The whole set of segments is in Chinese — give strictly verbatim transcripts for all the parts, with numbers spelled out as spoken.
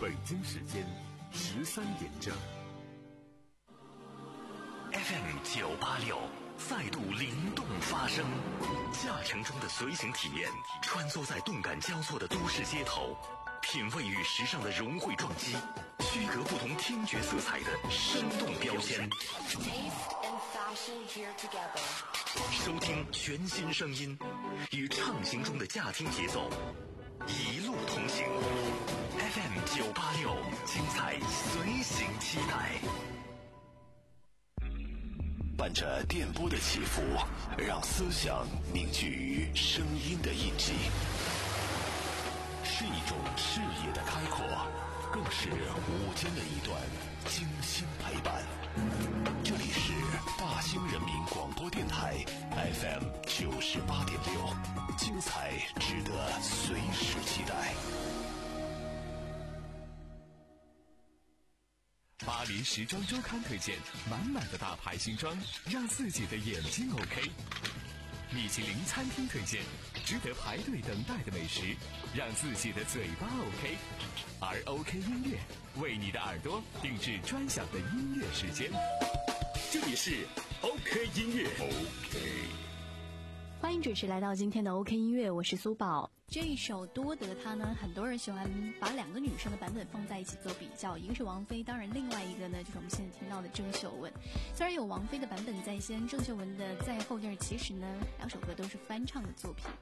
北京时间十三点整。 F M 九八六再度灵动发声，驾乘中的随行体验，穿梭在动感交错的都市街头，品味与时尚的融汇撞击，区隔不同听觉色彩的生动标签。收听全新声音，与畅行中的驾听节奏，一路同行。F M 九八六，精彩随行期待。 伴着电波的起伏，让思想凝聚于声音的印记，是一种视野的开阔，更是午间的一段精心陪伴。这里是大兴人民广播电台 F M 九十八点六，精彩值得随时期待。 巴黎时装周刊推荐满满的大牌新装，让自己的眼睛 OK。米其林餐厅推荐值得排队等待的美食，让自己的嘴巴 OK。而 OK 音乐为你的耳朵定制专享的音乐时间。这里是 OK 音乐 OK。 欢迎准时来到今天的 OK 音乐，我是苏宝。这一首多得他呢，很多人喜欢把两个女生的版本放在一起做比较，一个是王菲，当然另外一个呢就是我们现在听到的郑秀文。虽然有王菲的版本在先，郑秀文的在后，但是其实呢两首歌都是翻唱的作品。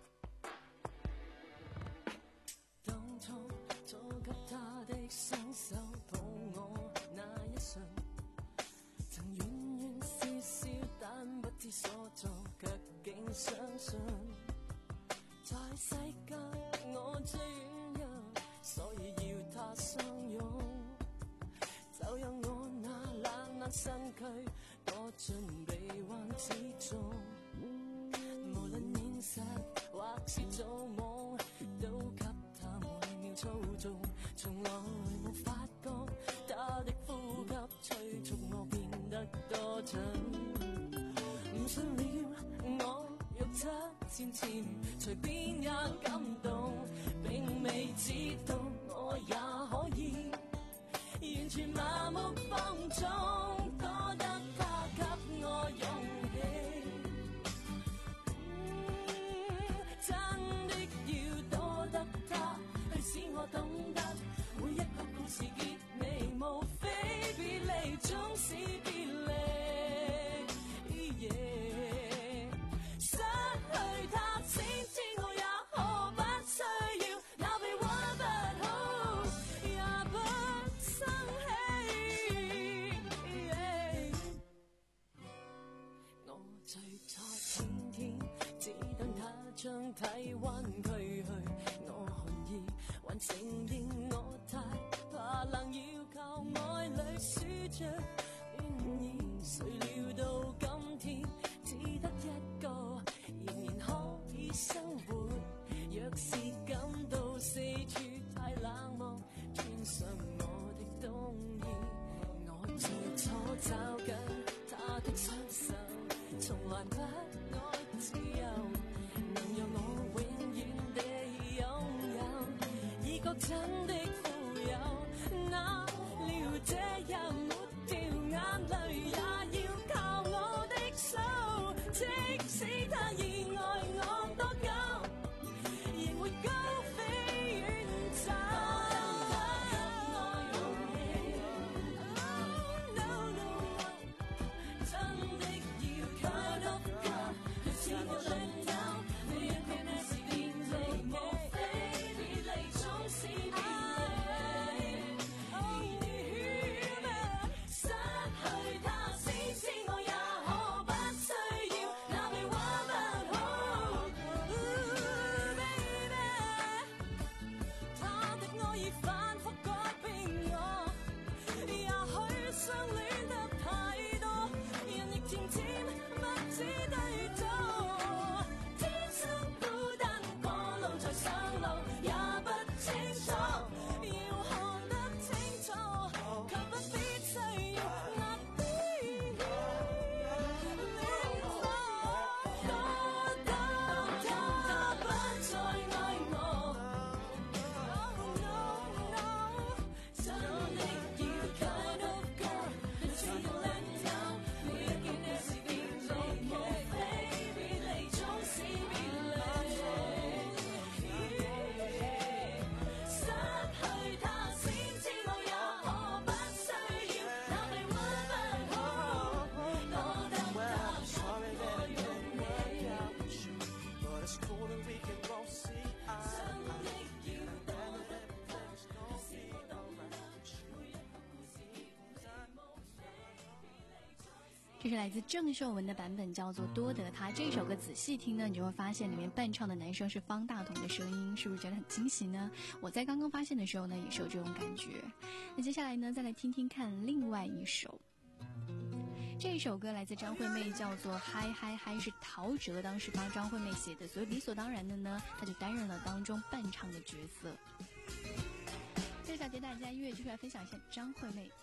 當初做給他的雙手抱我那一瞬，曾遠遠笑笑，但不知所措，卻竟相信在世界我最軟弱，所以要他相擁。就讓我那冷冷身軀躲進臂彎之中，無論現實或是做夢，都給他每秒操縱。從來沒發覺他的呼吸催促我變得多蠢。唔信了我肉質纖纖，隨便也感動，並未知道我也可以完全麻木放縱，多得他給我勇氣。嗯，真的要多得他去使我懂得，每一個故事結尾無非別離，總是別離。將體溫驅去，我寒意還承認我太怕冷，要靠愛侶輸着暖意。誰料到今天只得一個，仍然可以生活。若是感到四處太冷漠，穿上我的冬衣。我最初找緊他的雙手，從來不愛自由。能讓我永遠地擁有，已覺真的富有，哪料這日抹掉眼淚，也要靠我的手，即使他已愛我多久，仍會高飛遠走。No, no, no, 真的要 kind of girl， 去試過兩这是来自郑秀文的版本，叫做《多得他》。这首歌仔细听呢，你就会发现里面伴唱的男生是方大同的声音，是不是觉得很惊喜呢？我在刚刚发现的时候呢，也是有这种感觉。那接下来呢，再来听听看另外一首。这首歌来自张惠妹，叫做《嗨嗨嗨》，是陶喆当时帮张惠妹写的，所以理所当然的呢，他就担任了当中伴唱的角色。这小节大家音乐就是来分享一下张惠妹。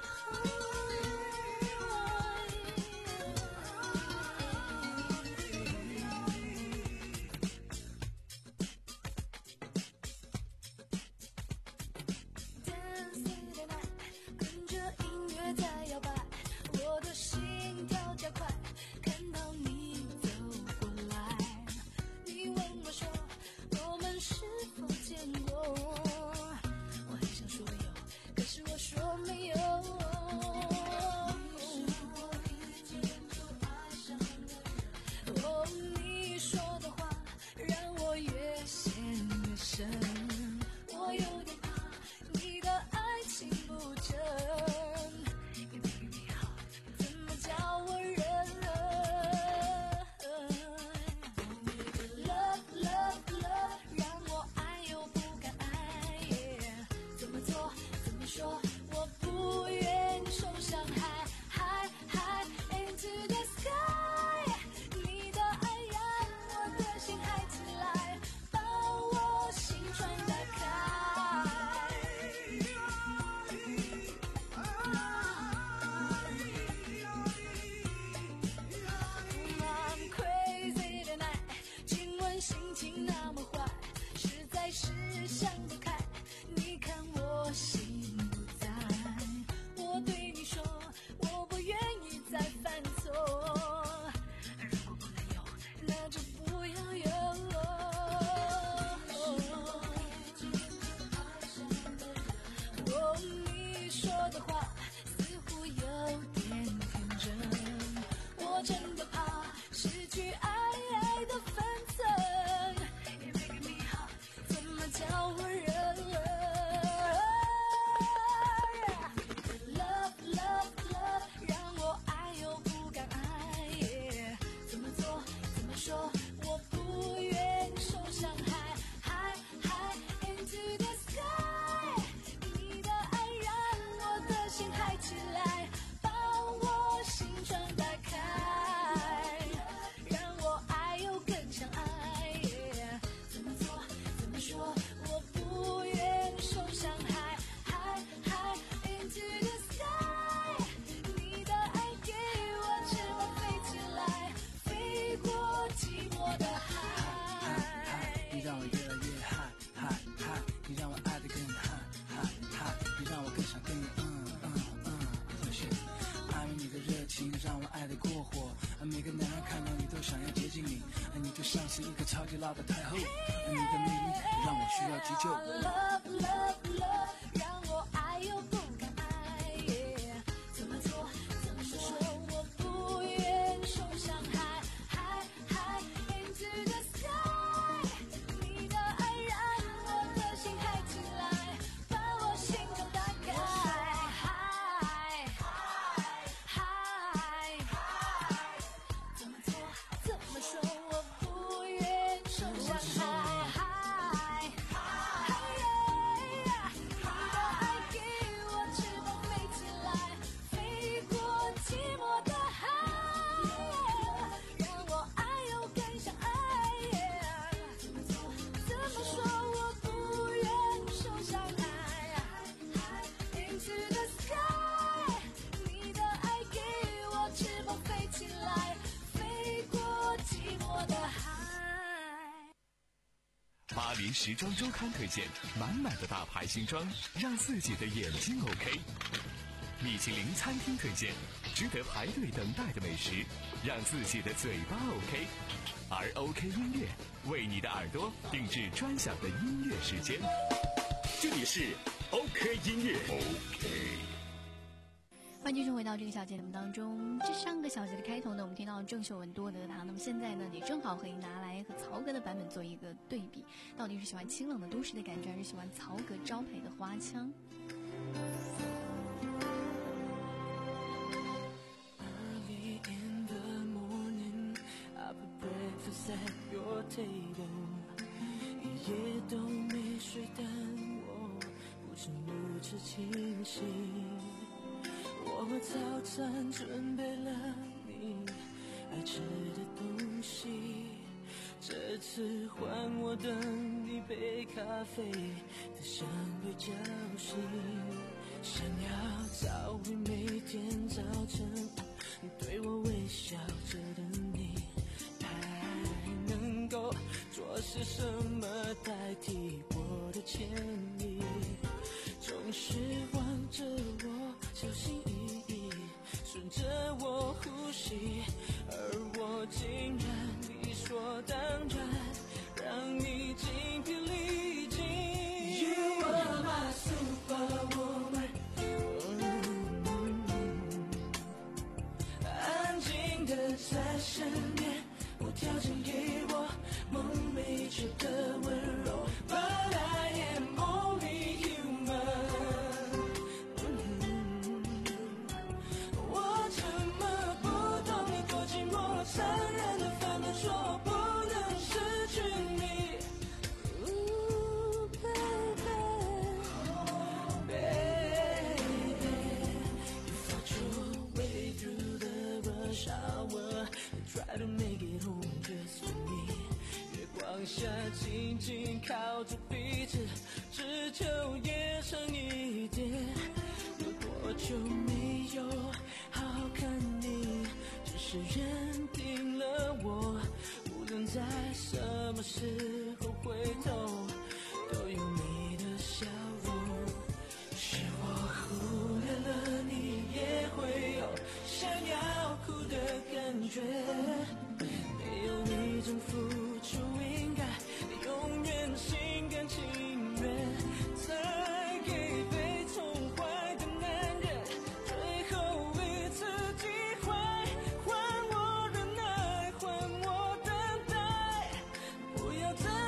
老的太后，你的魅力让我需要急救。Love, love, love, 让我爱又不敢爱， yeah, 怎么做怎么说，我不愿受伤害。High, high into the sky， 你的爱让我的心嗨起来，把我心中打开。High, high, high， 怎么做怎么说，我不愿受伤害。嗨嗨呀，你的爱给我翅膀飞起来，飞过寂寞的海，让我爱又更想爱。怎么做怎么说，我不愿受伤害。Into the sky， 你的爱给我翅膀飞起来，飞过寂寞的海。 巴黎时装周刊推荐满满的大牌新装，让自己的眼睛 OK。米其林餐厅推荐值得排队等待的美食，让自己的嘴巴 OK。而 OK 音乐为你的耳朵定制专享的音乐时间。 这里是 OK 音乐 OK。 欢迎继续回到这个小节目当中。这上个小节的开头呢，我们听到郑秀文多得他，那么现在呢，也正好可以拿来和曹格的版本做一个对比，到底是喜欢清冷的都市的感觉，还是喜欢曹格招牌的花腔？ 巴黎 at your table， 一夜都没睡，但我不曾如此清醒。我早餐准备了你爱吃的东西，这次换我等一杯咖啡的香味叫醒，想要找回每天早晨对我微笑着的你，还能够做些什么代替我的歉意？总是望着我小心翼翼，顺着我呼吸，而我竟然理所当然让你精疲力尽。 You are my superwoman， 安静的在身边，无条件给我梦寐以求的温柔。But I am only human， 我怎么不懂你多寂寞，残忍的反复说不能失去你。Ooh, baby, baby, you fought your way through the rush hour, you try to make it home just for me。 月光下紧紧靠着彼此，只求夜长一点。有多久没有好好看你？只是认定了我，无论在什么时候回头，都有你的笑容。是我忽略了你也会有想要哭的感觉，没有你这付出应该永远心甘情愿，才给被宠坏的男人最后一次机会，还我忍耐，还我等待，不要再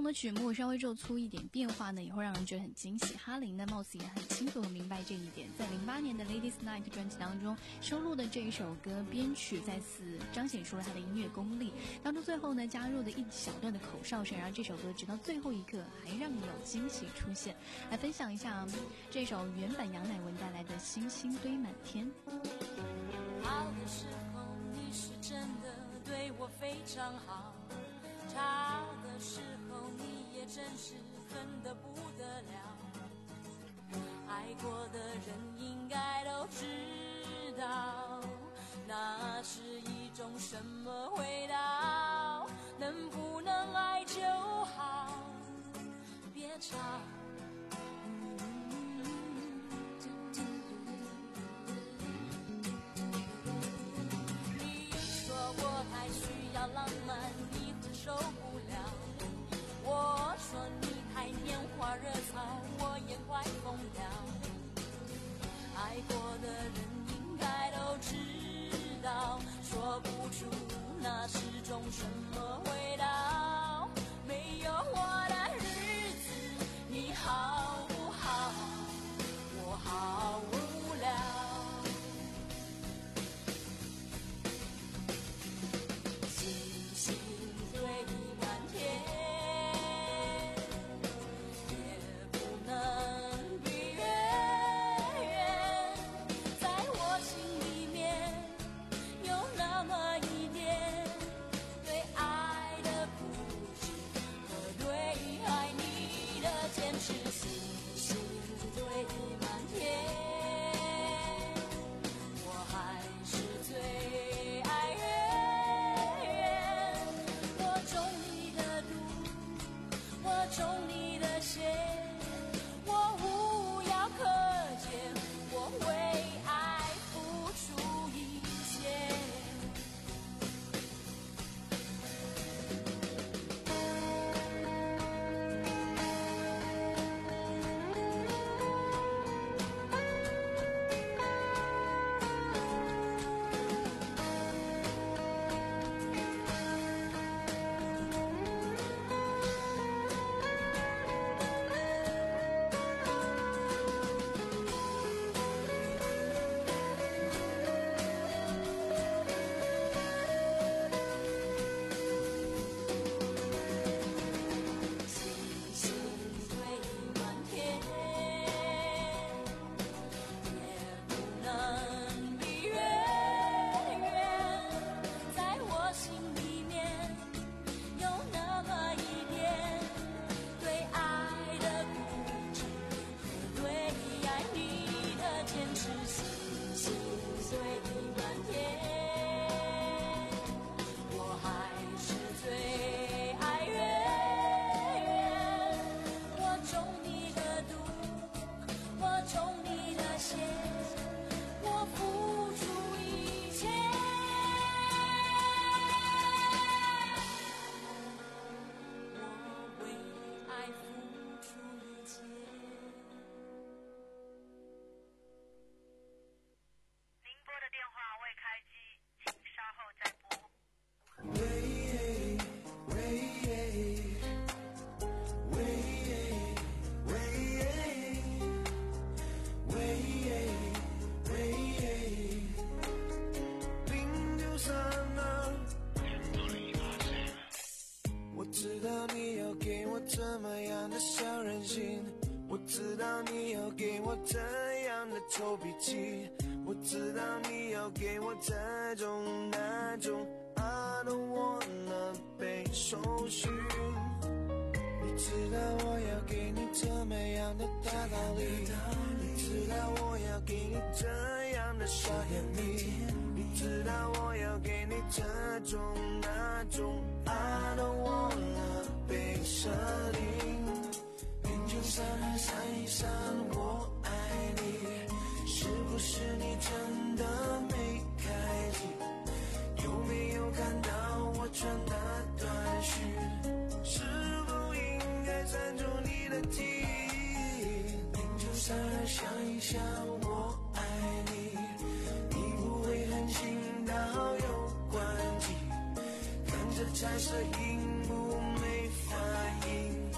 么曲目稍微做出一点变化呢，也会让人觉得很惊喜。哈林呢，貌似也很清楚和明白这一点。在零八年的《Ladies Night》专辑当中收录的这一首歌，编曲再次彰显出了他的音乐功力。当中最后呢，加入的一小段的口哨声，让这首歌直到最后一刻还让你有惊喜出现。来分享一下这首原版杨乃文带来的《星星堆满天》。 好的时候你是真的对我非常好，差的时候你也真是恨得不得了。爱过的人应该都知道，那是一种什么味道，能不能爱就好，别吵。你说我太需要浪漫，你会受不了。我说你太拈花惹草，我也快疯了。爱过的人应该都知道，说不出那是种什么味道。没有我的日子你好不好？我好无聊。星星堆满天，也不能比月圆。在我心里面有那么一点对爱的固执和对爱你的坚持。星星堆满天，我还是最爱月圆。我中你的毒，我中你的邪，我无药可解，我为爱付出一切。 怎么样的小任性，我知道你要给我怎样的臭脾气，我知道你要给我这种那种 I don't wanna 被搜寻，你知道我要给你怎么样的大道理，你知道我要给你怎样的小甜蜜，你知道我要给你这种那种 I don't wanna 被设定，勉强三人三以上我爱你，是不是你真的没开机？有没有看到我传的短讯？是否应该删除你的记忆？勉强三人想一想我爱你，你不会狠心到有关机，看着彩色荧幕没反应，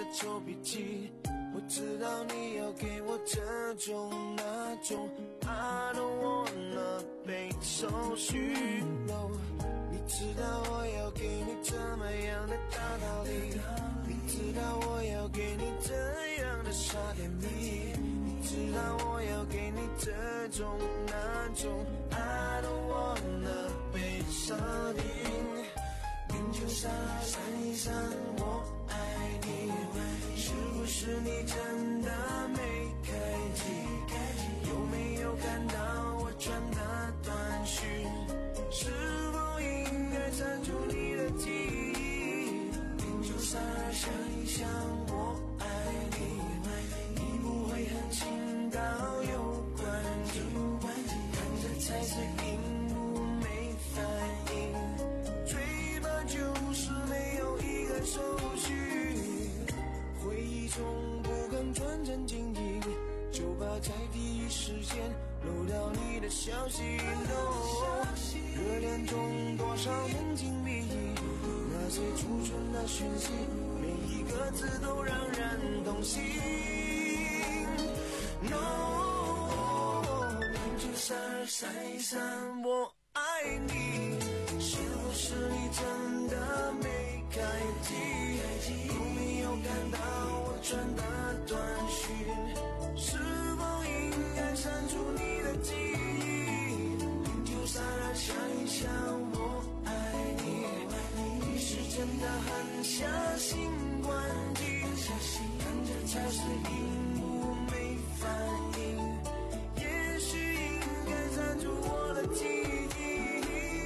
臭脾气，我知道你要给我这种那种 I don't wanna 被手续漏，你知道我要给你这么样的大道理，你知道我要给你这样的傻甜蜜，你知道我要给你这种那种 I don't wanna 被设定，明就闪闪一闪我爱你，是不是你真的没开机？有没有看到我传的短讯？是否应该删除你的记忆？明就闪闪一闪我爱你，你不会很轻到有关机，看着彩色荧幕没反应，嘴巴就是没有一个手续，回忆中不敢传真经营，就怕在第一时间漏掉你的消息。No， 热恋中多少人经历，那些储存的讯息，每一个字都让人动心。No， 明就闪闪一闪我爱你，是不是你真的没开机？有没有看到我传的短讯？是否应该删除你的记忆？明就闪闪一闪我爱你，你是真的很下心关机，看着才是荧幕没反应，也许应该删除我的记忆，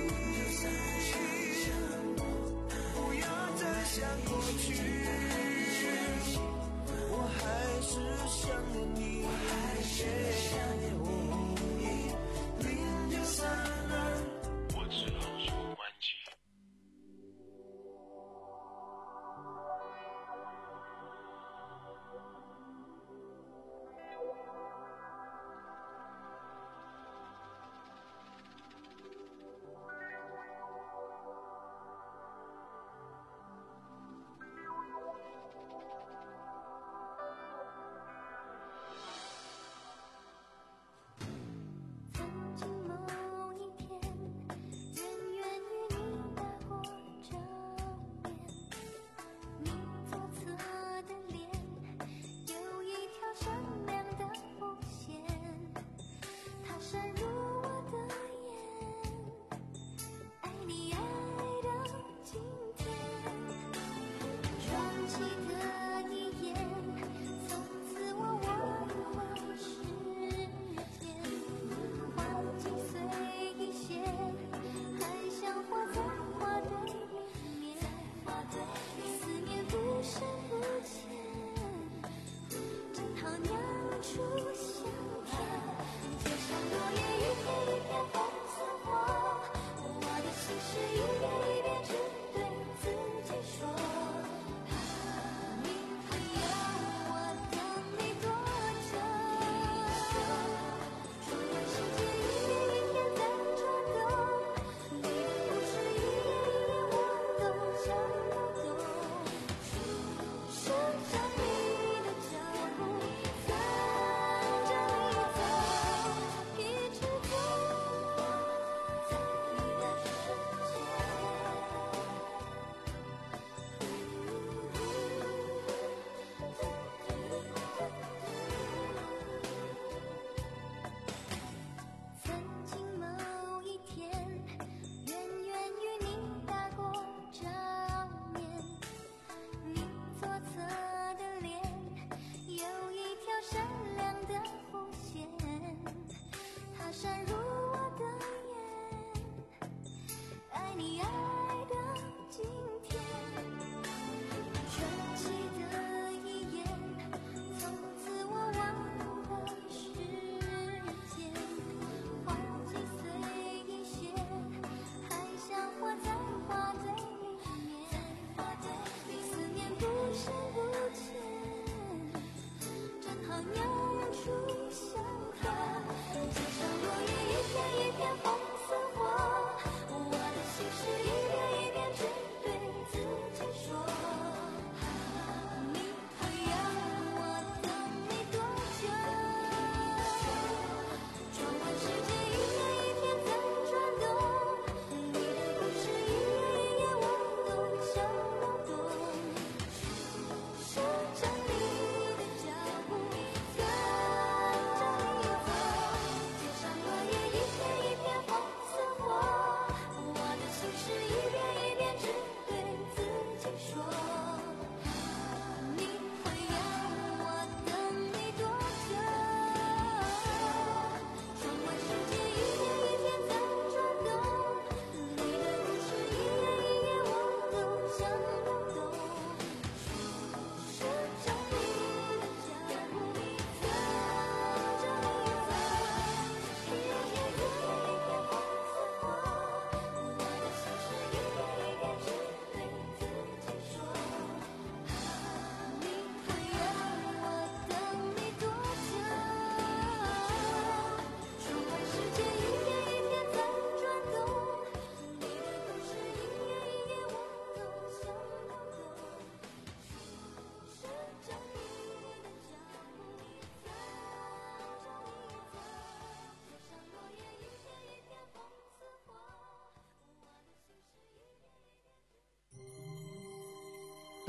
不要再想过去，我还是想念你。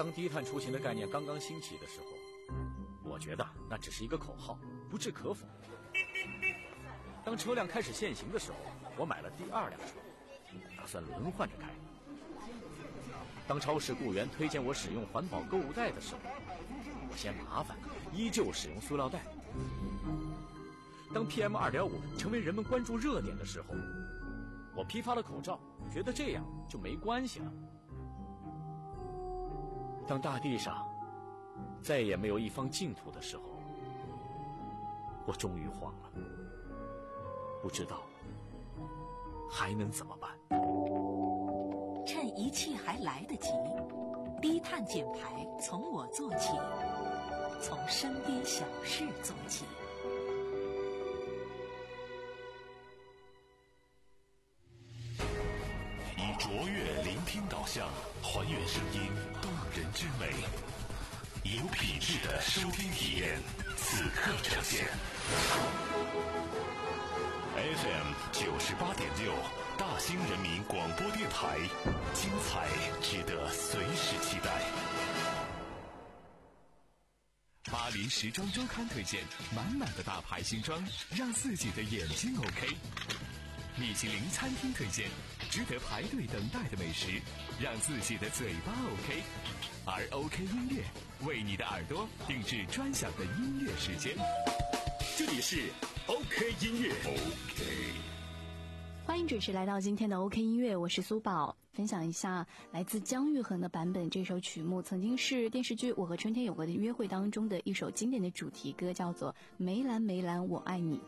当低碳出行的概念刚刚兴起的时候，我觉得那只是一个口号，不置可否。当车辆开始限行的时候，我买了第二辆车，打算轮换着开。当超市雇员推荐我使用环保购物袋的时候，我嫌麻烦，依旧使用塑料袋。当 P M 二点五 成为人们关注热点的时候，我批发了口罩，觉得这样就没关系了。当大地上再也没有一方净土的时候，我终于慌了，不知道还能怎么办。 趁一切还来得及，低碳减排从我做起，从身边小事做起。 以卓越聆听导向，还原声音动人之美，有品质的收听体验，此刻呈现。F M 九十八点六，大兴人民广播电台，精彩值得随时期待。 巴黎时装周刊推荐满满的大牌新装，让自己的眼睛 OK。米其林餐厅推荐值得排队等待的美食，让自己的嘴巴 OK。而 OK 音乐为你的耳朵定制专享的音乐时间。这里是 OK 音乐 OK。 欢迎准时来到今天的 OK 音乐，我是苏宝，分享一下来自姜育恒的版本。这首曲目曾经是电视剧《我和春天有个的约会》当中的一首经典的主题歌，叫做《梅兰梅兰我爱你》。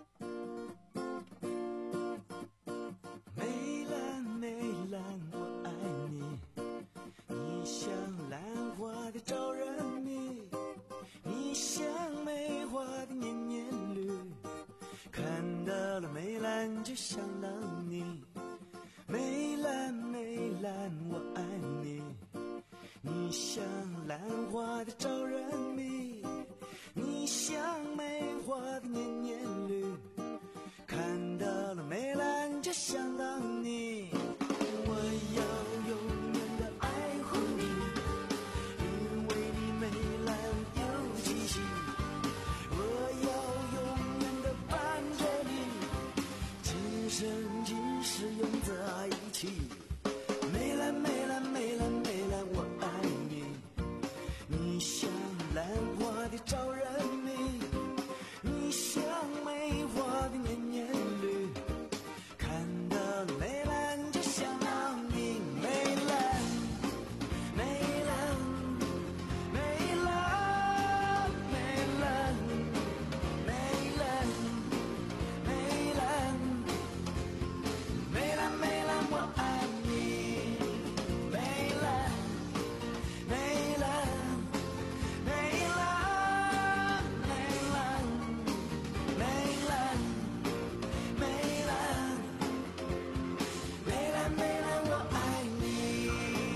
梅兰梅兰我爱你，你像兰花的招人迷，你像梅花的年年绿，看到了梅兰就想到你。梅兰梅兰我爱你，你像兰花的招人迷，你像梅花的年年绿，看到了梅兰就想到你。我要永远的爱护你，因为你梅兰有气息。我要永远的伴着你，今生今世永在一起。梅兰梅兰梅兰梅兰我爱你，你像兰花的招人迷，你像梅花的年年绿，看到了梅兰就想到你。梅兰梅兰梅兰梅兰梅兰梅兰梅兰梅兰我爱你。梅兰梅兰梅兰梅兰梅兰梅兰梅兰梅兰我爱你。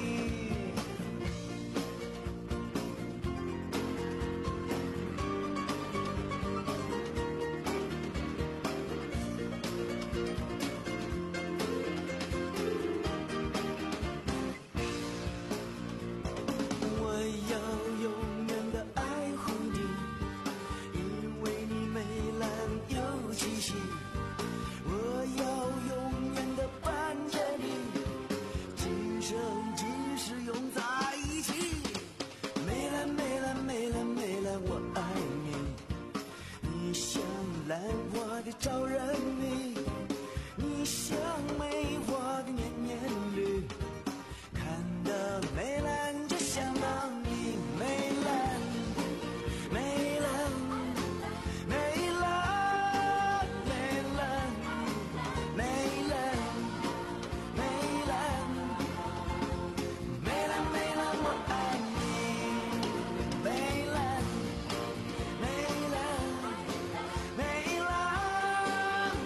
我要永远的爱护你，因为你梅兰有气息。我要永远的伴着你，今生今世永在一起。梅兰梅兰梅兰梅兰我爱你，你像兰花的招人迷，你像梅花的年年绿，看到了梅兰就想到你。梅兰梅兰梅兰梅兰梅兰梅兰梅兰梅兰我爱你。梅兰梅兰梅兰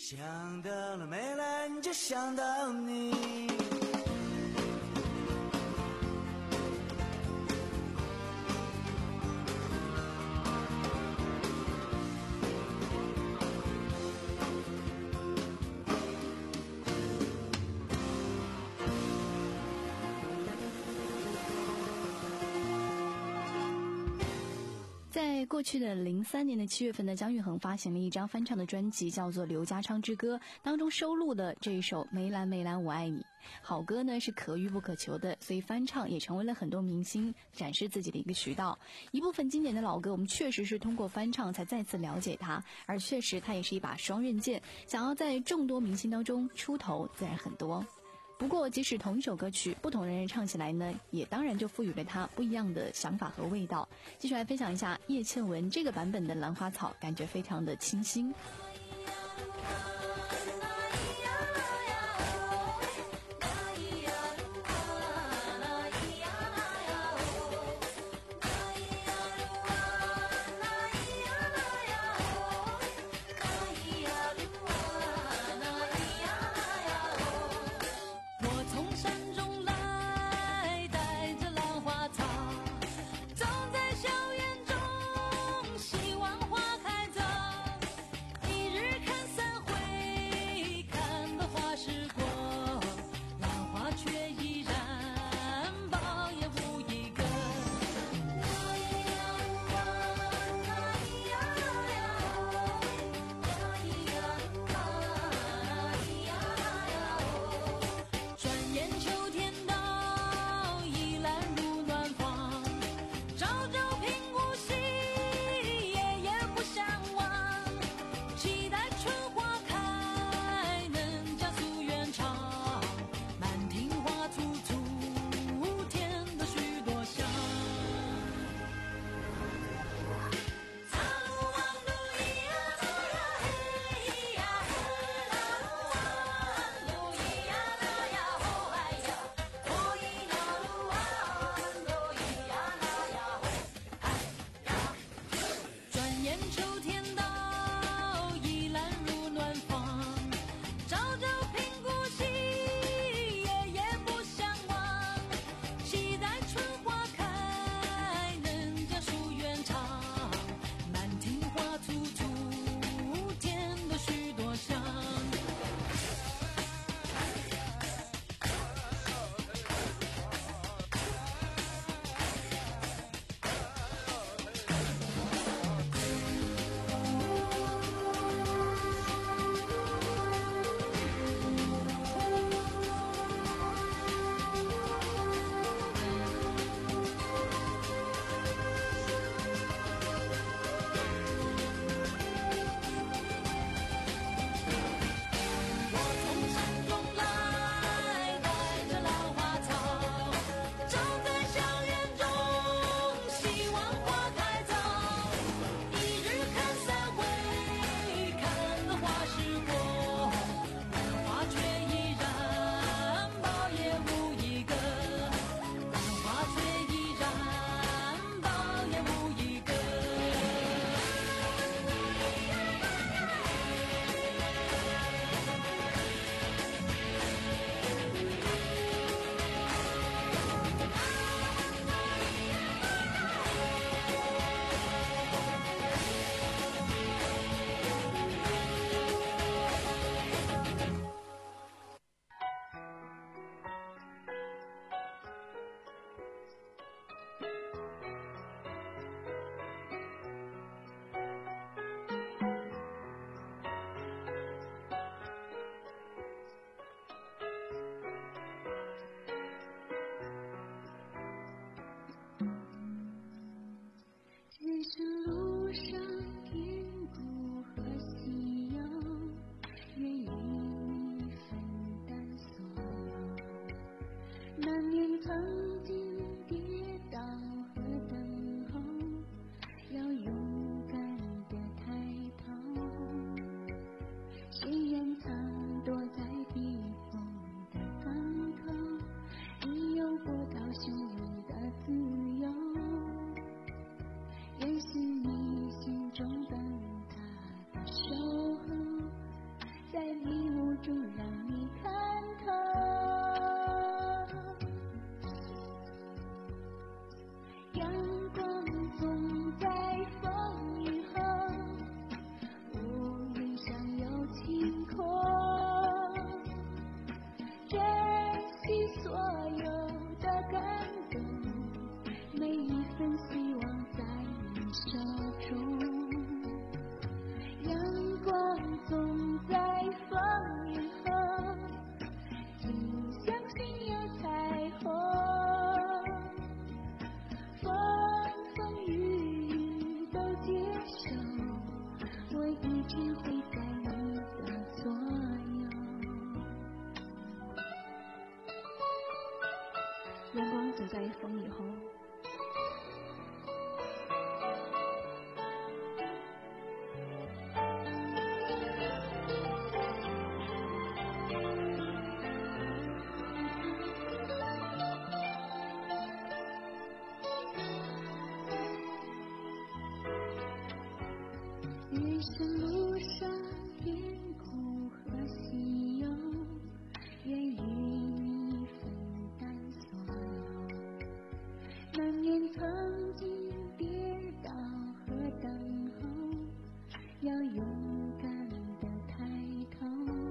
想到了梅兰就想到你。 在过去的零三年的七月份呢，姜育恒发行了一张翻唱的专辑，叫做《刘家昌之歌》，当中收录的这一首《梅兰梅兰我爱你》。好歌呢是可遇不可求的，所以翻唱也成为了很多明星展示自己的一个渠道。一部分经典的老歌，我们确实是通过翻唱才再次了解它，而确实它也是一把双刃剑，想要在众多明星当中出头，自然很多。不过即使同一首歌曲，不同人唱起来呢，也当然就赋予了它不一样的想法和味道。继续来分享一下叶倩文这个版本的《兰花草》，感觉非常的清新。 一生路上甜苦和喜忧，愿与你分担所有。难免曾经跌倒和等候，要勇敢地抬头。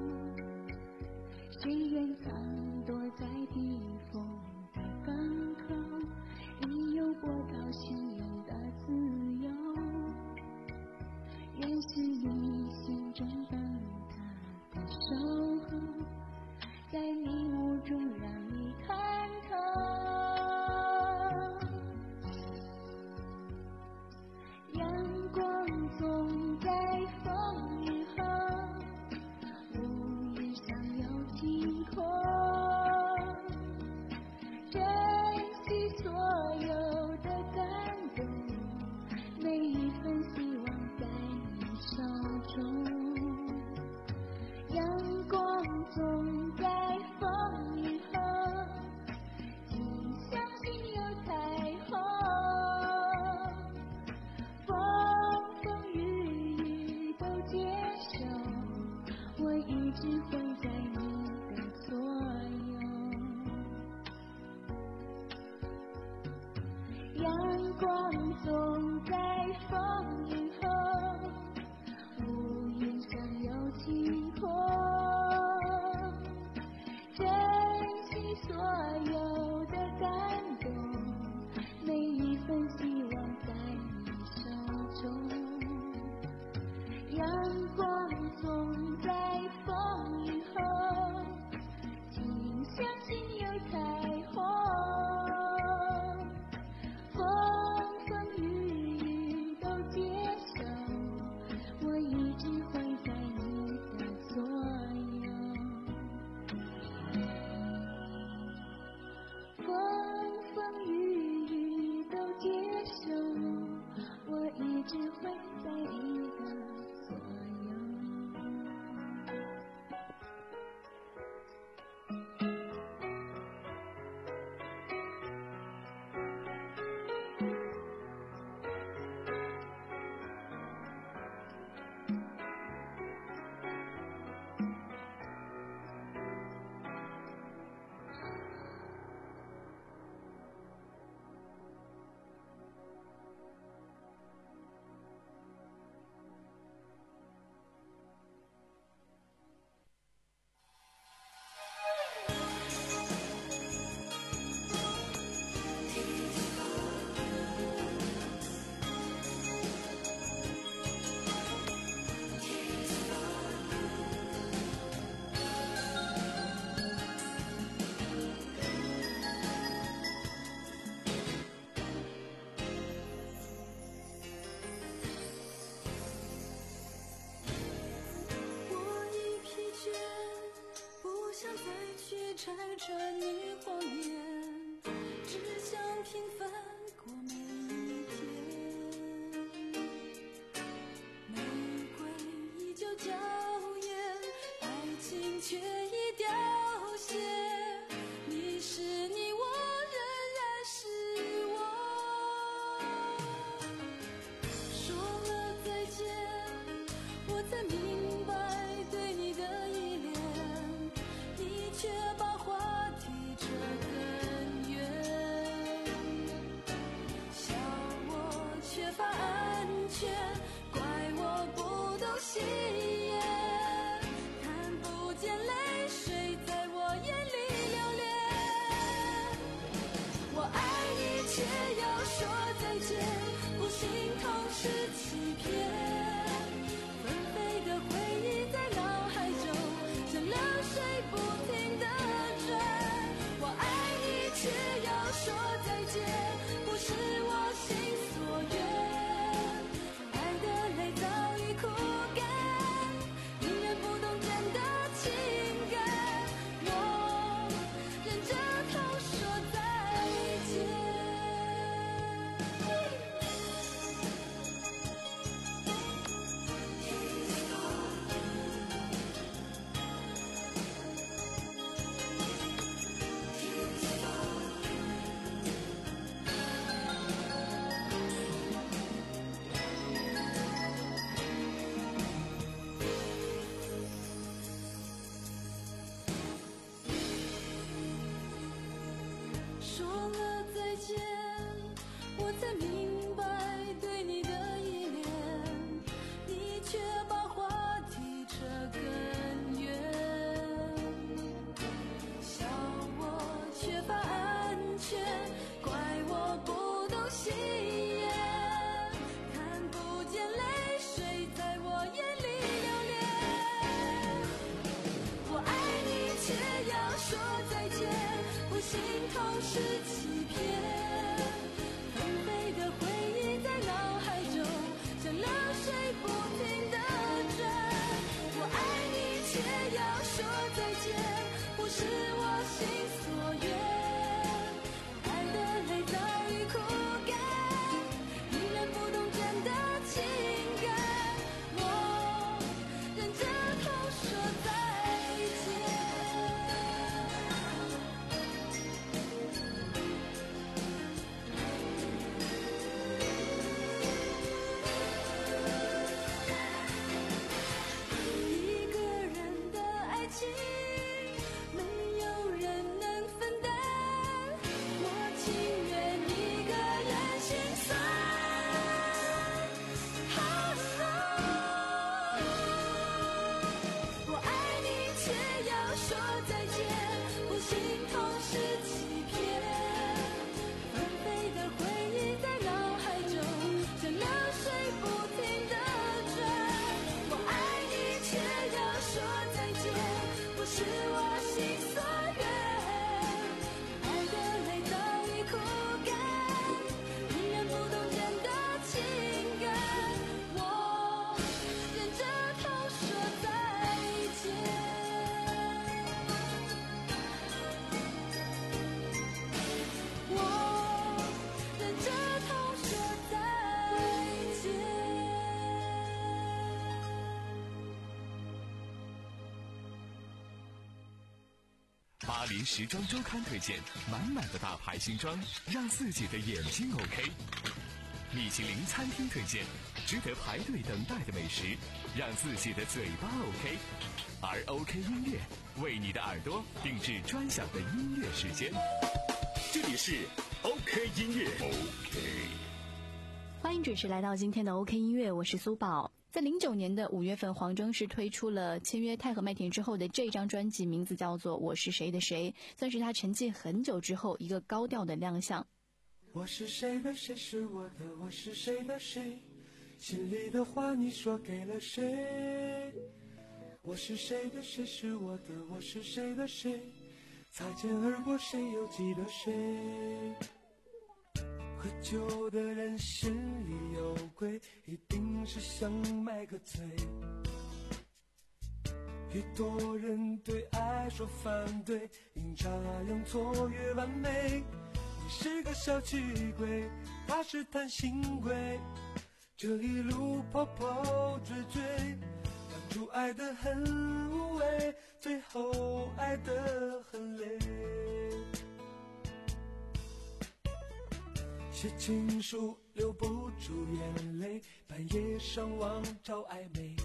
谁愿藏躲在避风的港口，你有波涛汹涌的自由。愿是你心中灯塔的守候，在迷雾中让你看透。阳光总在风雨后，乌云上有晴空。珍惜所有的感动，每一份希望在你手中。阳光总在风雨后，请相信有彩虹。风风雨雨都接受，我一直会在你的左右。阳光总在风雨后，乌云上有晴空。珍惜所有的感动，每一份希望在你手中。阳光总在风雨后，请相信有彩虹。风风雨雨都接受，我一直会在你的左右。风风雨雨都接受，我一直会在你的左右。拆穿你谎言，只想平凡过每一天。玫瑰依旧娇艳，爱情却已凋谢。你是你，我仍然是我。说了再见，我才明白对你的依恋，你却把话题扯更远，笑我缺乏安全，怪我不懂喜悦，看不见泪巴黎时装周刊推荐满满的大牌新装，让自己的眼睛 OK。米其林餐厅推荐值得排队等待的美食，让自己的嘴巴 OK。而 OK 音乐为你的耳朵定制专享的音乐时间。 这里是 OK 音乐 OK。 欢迎准时来到今天的 OK 音乐，我是苏宝。在零九年的五月份，黄征是推出了签约太和麦田之后的这张专辑，名字叫做《我是谁的谁》，算是他沉寂很久之后一个高调的亮相。 我是谁的谁是我的，我是谁的谁，心里的话你说给了谁？我是谁的谁是我的，我是谁的谁，擦肩而过谁又记得谁？喝酒的人心里有鬼，一定是想买个醉。越多人对爱说反对，阴差阳错越完美。你是个小气鬼，他是贪心鬼，这一路跑跑追追，当初爱得很无畏，最后爱得很累。写情书留不住眼泪，半夜上网找暧昧，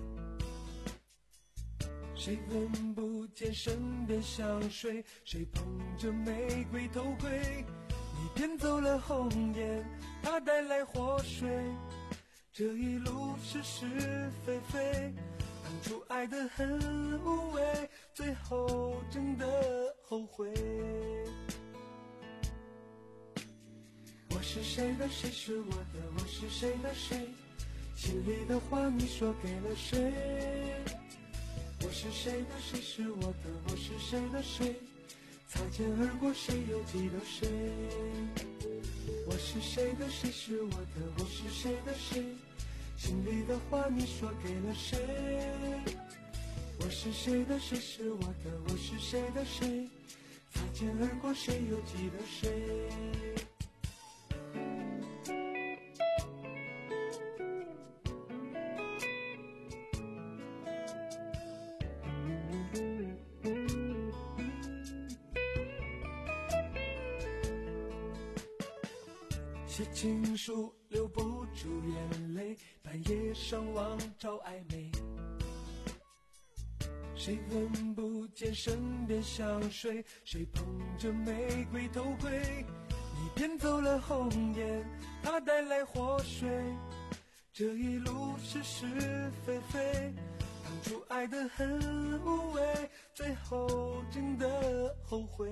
谁闻不见身边香水，谁捧着玫瑰偷窥，你骗走了红颜，他带来祸水，这一路是是非非，当初爱得很无畏，最后真的后悔。我是谁的谁是我的，我是谁的谁，心里的话你说给了谁？我是谁的谁是我的，我是谁的谁，擦肩而过谁又记得谁？我是谁的谁是我的，我是谁的谁，心里的话你说给了谁？我是谁的谁是我的，我是谁的谁，擦肩而过谁又记得谁？写情书留不住眼泪，半夜上网找暧昧，谁闻不见身边香水，谁捧着玫瑰偷窥，你骗走了红颜，他带来祸水，这一路是是非非，当初爱得很无畏，最后真的后悔。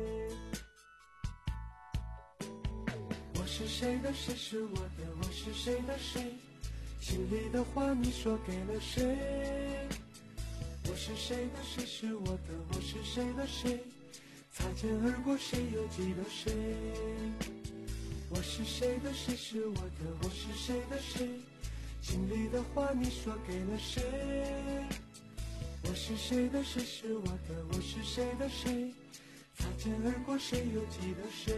我是谁的谁是我的，我是谁的谁，心里的话你说给了谁？我是谁的谁是我的，我是谁的谁，擦肩而过谁又记得谁？我是谁的谁是我的，我是谁的谁，心里的话你说给了谁？我是谁的谁是我的，我是谁的谁，擦肩而过谁又记得谁？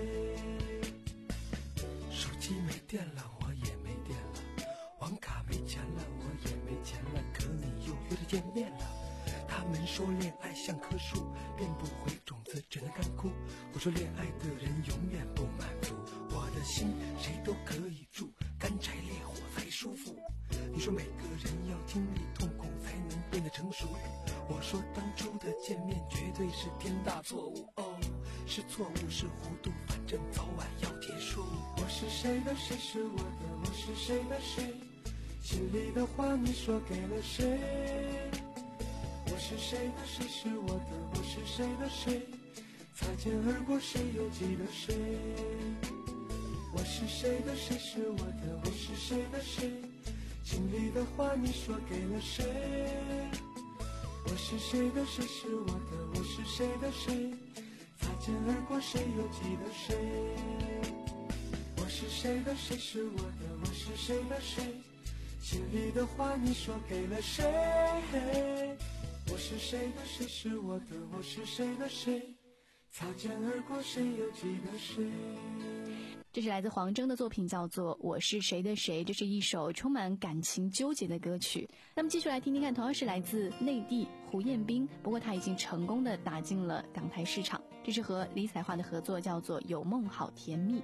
手机没电了，我也没电了，网卡没钱了，我也没钱了，可你又约着见面了。他们说恋爱像棵树，变不回种子，只能干枯。我说恋爱的人永远不满足，我的心谁都可以住，干柴烈火才舒服。你说每个人要经历痛苦才能变得成熟，我说当初的见面绝对是天大错误。哦，是错误是糊涂，反正早晚要结束。我是谁的谁是我的，我是谁的谁，心里的话你说给了谁？我是谁的谁是我的，我是谁的谁，擦肩而过谁又记得谁？我是谁的谁是我的，我是谁的谁，心里的话你说给了谁？我是谁的谁是我的，我是谁的谁，擦肩而过谁又记得谁？我是谁的谁是我的，我是谁的谁，心里的话你说给了谁？我是谁的谁是我的，我是谁的谁，擦肩而过谁又记得谁？ 这是来自黄铮的作品，叫做《我是谁的谁》，这是一首充满感情纠结的歌曲。那么继续来听听看，同样是来自内地胡彦斌，不过他已经成功的打进了港台市场。这是和李彩桦的合作，叫做《有梦好甜蜜》。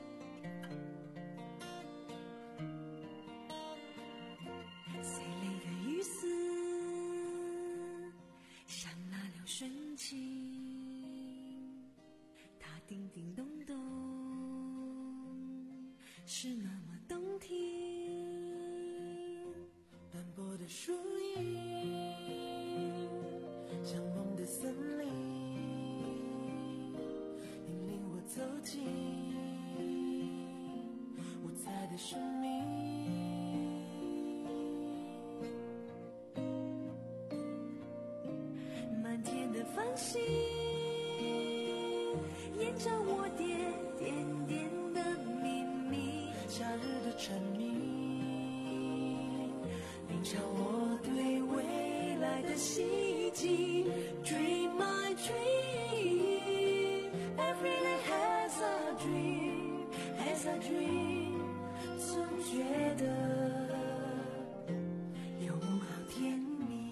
谁泪的雨丝像那流水情，它叮叮咚咚是那么动听，斑驳的树影像梦的森林，引领我走进无猜的生命。满天的繁星沿着我点点点夏日的蝉鸣，鸣唱我对未来的希冀。Dream my dream, every day has a dream, has a dream。总觉得有梦好甜蜜。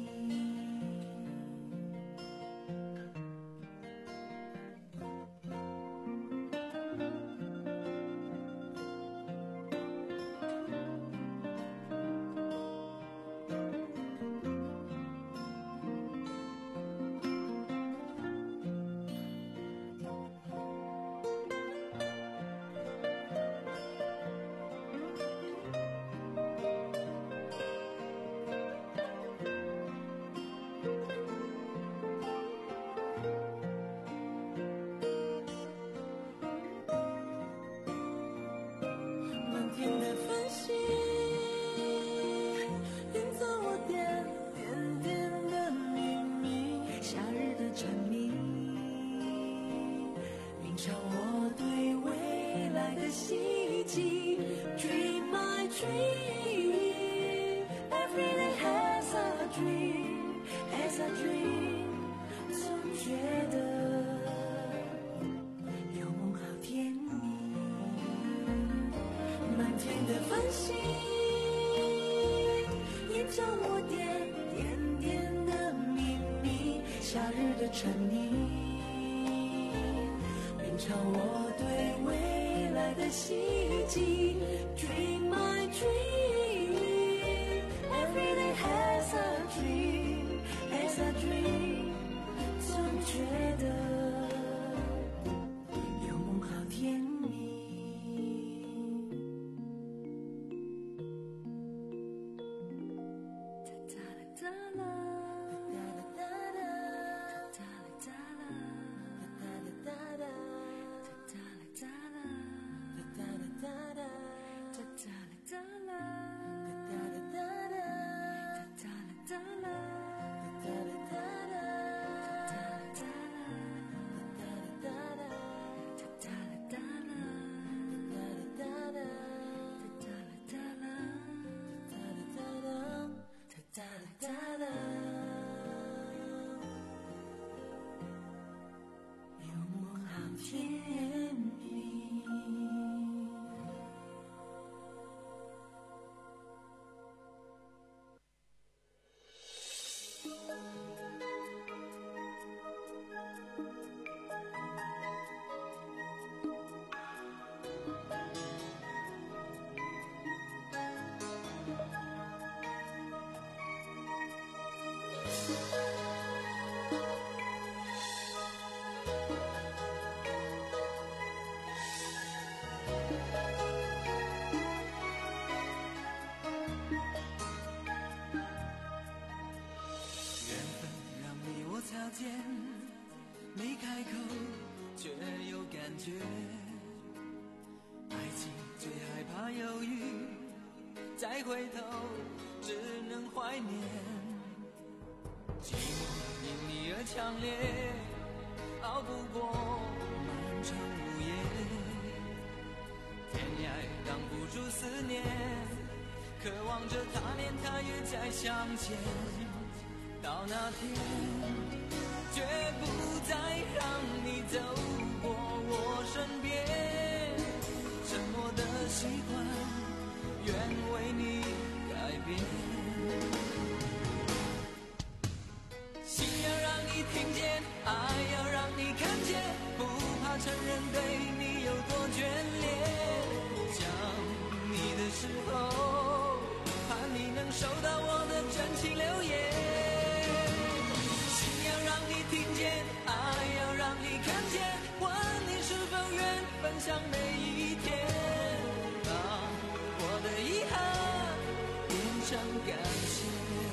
沉溺，品尝我对未来的希冀。Dream my dream, every day has a dream, has a dream。总觉得有梦好甜蜜。哒哒哒啦。没开口却有感觉，爱情最害怕犹豫，再回头只能怀念。寂寞因你而强烈，熬不过漫长午夜，天涯挡不住思念，渴望着他年他月再相见。到那天绝不再让你走过我身边， 习惯，愿为你改变。心要让你听见，爱要让你看见，不怕承认对你有多眷恋。想你的时候，盼你能收到我的真情留言。心要让你听见，爱要让你看见，问你是否愿分享每一天，把我的遗憾变成感谢。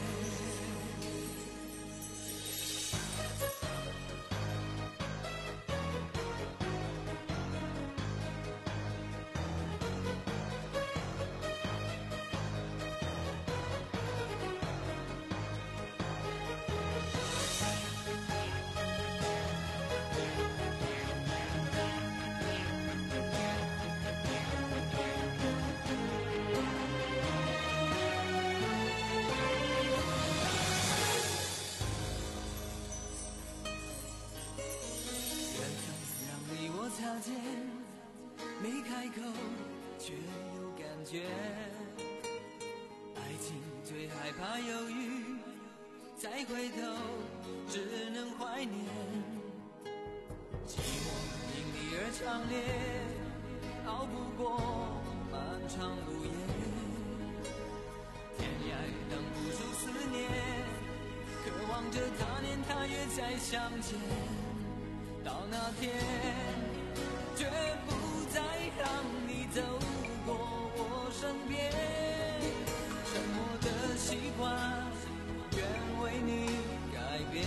擦肩，没开口却有感觉。爱情最害怕犹豫，再回头只能怀念。寂寞因你而强烈，熬不过漫长路夜。天涯挡不住思念，渴望着他年他月再相见。到那天绝不再让你走过我身边，沉默的习惯，愿为你改变。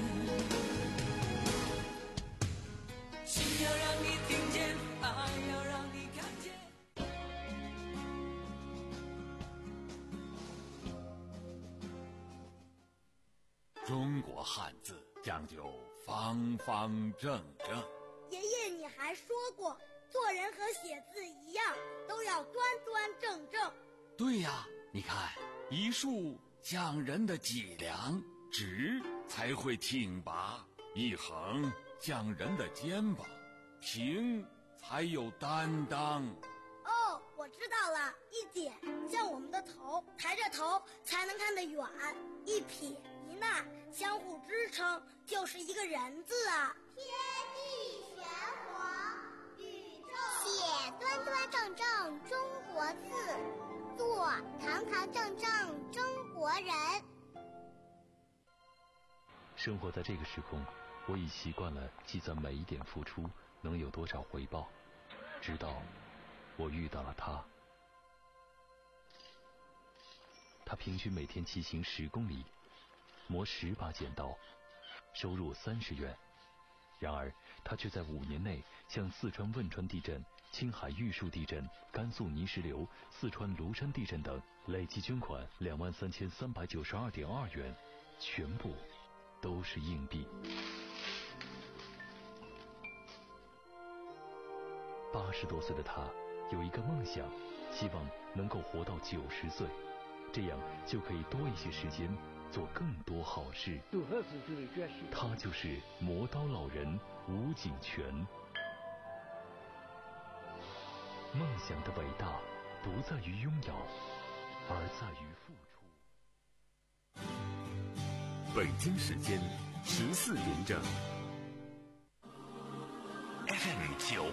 心要让你听见，爱要让你看见。 中国汉字讲究方方正正。 爷爷，你还说过，做人和写字一样，都要端端正正。 对呀，你看，一竖讲人的脊梁，直才会挺拔；一横讲人的肩膀，平才有担当。 哦，我知道了，一点像我们的头，抬着头才能看得远；一撇一捺相互支撑，就是一个人字啊。 天地玄黄，宇宙写端端正正中国字，做堂堂正正中国人。 生活在这个时空，我已习惯了计算每一点付出能有多少回报，直到我遇到了他。他平均每天骑行十公里，磨十把剪刀，收入三十元。然而他却在五年内向四川汶川地震、青海玉树地震、甘肃泥石流、四川庐山地震等累计捐款两万三千三百九十二点二元，全部都是硬币。八十多岁的他有一个梦想，希望能够活到九十岁，这样就可以多一些时间做更多好事。他就是磨刀老人吴景全。梦想的伟大不在于拥有，而在于付出。北京时间十四点整。 F M 九